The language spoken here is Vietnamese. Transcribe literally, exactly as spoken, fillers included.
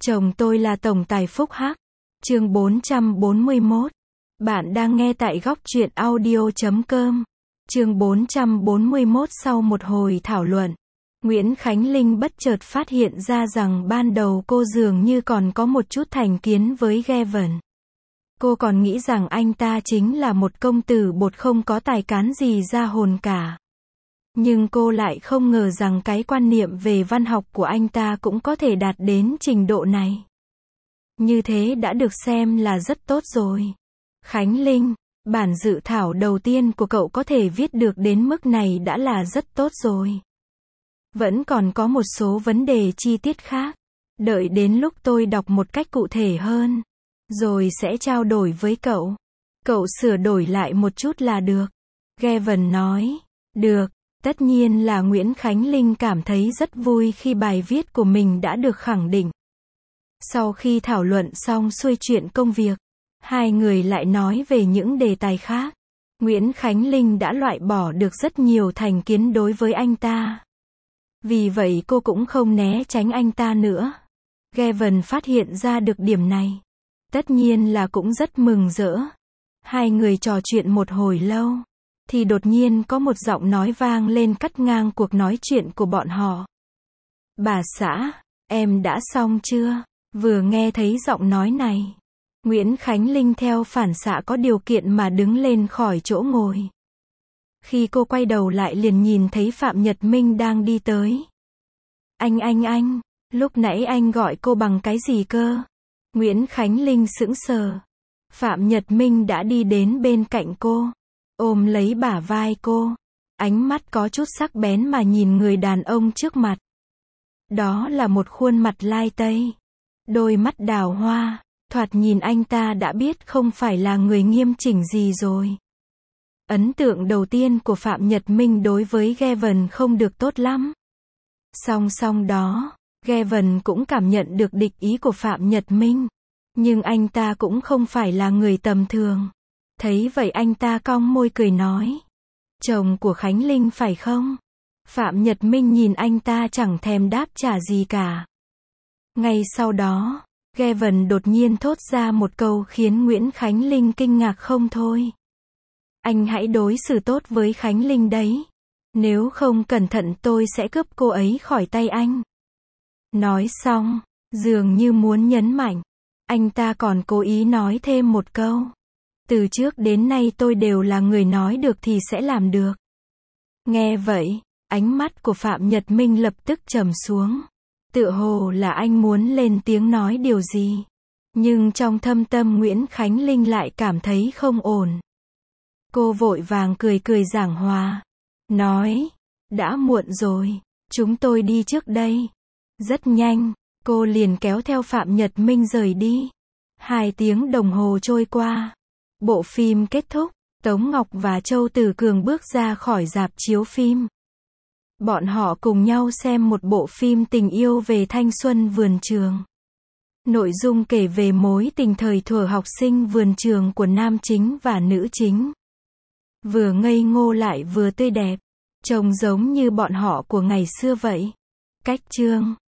Chồng tôi là tổng tài phúc hắc. Chương bốn trăm bốn mươi mốt. Bạn đang nghe tại góc truyện audio chấm com. Chương bốn trăm bốn mươi mốt. Sau một hồi thảo luận, Nguyễn Khánh Linh bất chợt phát hiện ra rằng ban đầu cô dường như còn có một chút thành kiến với Gavin. Cô còn nghĩ rằng anh ta chính là một công tử bột không có tài cán gì ra hồn cả. Nhưng cô lại không ngờ rằng cái quan niệm về văn học của anh ta cũng có thể đạt đến trình độ này. Như thế đã được xem là rất tốt rồi. Khánh Linh, bản dự thảo đầu tiên của cậu có thể viết được đến mức này đã là rất tốt rồi. Vẫn còn có một số vấn đề chi tiết khác. Đợi đến lúc tôi đọc một cách cụ thể hơn, rồi sẽ trao đổi với cậu. Cậu sửa đổi lại một chút là được. Gavin nói. Được. Tất nhiên là Nguyễn Khánh Linh cảm thấy rất vui khi bài viết của mình đã được khẳng định. Sau khi thảo luận xong xuôi chuyện công việc, hai người lại nói về những đề tài khác. Nguyễn Khánh Linh đã loại bỏ được rất nhiều thành kiến đối với anh ta. Vì vậy cô cũng không né tránh anh ta nữa. Gavin phát hiện ra được điểm này. Tất nhiên là cũng rất mừng rỡ. Hai người trò chuyện một hồi lâu, thì đột nhiên có một giọng nói vang lên cắt ngang cuộc nói chuyện của bọn họ. Bà xã, em đã xong chưa? Vừa nghe thấy giọng nói này, Nguyễn Khánh Linh theo phản xạ có điều kiện mà đứng lên khỏi chỗ ngồi. Khi cô quay đầu lại liền nhìn thấy Phạm Nhật Minh đang đi tới. Anh anh anh, lúc nãy anh gọi cô bằng cái gì cơ? Nguyễn Khánh Linh sững sờ. Phạm Nhật Minh đã đi đến bên cạnh cô, ôm lấy bả vai cô, ánh mắt có chút sắc bén mà nhìn người đàn ông trước mặt. Đó là một khuôn mặt lai tây, đôi mắt đào hoa, thoạt nhìn anh ta đã biết không phải là người nghiêm chỉnh gì rồi. Ấn tượng đầu tiên của Phạm Nhật Minh đối với Gavin không được tốt lắm. Song song đó, Gavin cũng cảm nhận được địch ý của Phạm Nhật Minh. Nhưng anh ta cũng không phải là người tầm thường. Thấy vậy anh ta cong môi cười nói. Chồng của Khánh Linh phải không? Phạm Nhật Minh nhìn anh ta chẳng thèm đáp trả gì cả. Ngay sau đó, Gavin đột nhiên thốt ra một câu khiến Nguyễn Khánh Linh kinh ngạc không thôi. Anh hãy đối xử tốt với Khánh Linh đấy. Nếu không cẩn thận tôi sẽ cướp cô ấy khỏi tay anh. Nói xong, dường như muốn nhấn mạnh, anh ta còn cố ý nói thêm một câu. Từ trước đến nay tôi đều là người nói được thì sẽ làm được. Nghe vậy, ánh mắt của Phạm Nhật Minh lập tức trầm xuống. Tựa hồ là anh muốn lên tiếng nói điều gì. Nhưng trong thâm tâm Nguyễn Khánh Linh lại cảm thấy không ổn. Cô vội vàng cười cười giảng hòa. Nói, đã muộn rồi, chúng tôi đi trước đây. Rất nhanh, cô liền kéo theo Phạm Nhật Minh rời đi. Hai tiếng đồng hồ trôi qua. Bộ phim kết thúc, Tống Ngọc và Châu Tử Cường bước ra khỏi rạp chiếu phim. Bọn họ cùng nhau xem một bộ phim tình yêu về thanh xuân vườn trường. Nội dung kể về mối tình thời thuở học sinh vườn trường của nam chính và nữ chính. Vừa ngây ngô lại vừa tươi đẹp, trông giống như bọn họ của ngày xưa vậy. Cách chương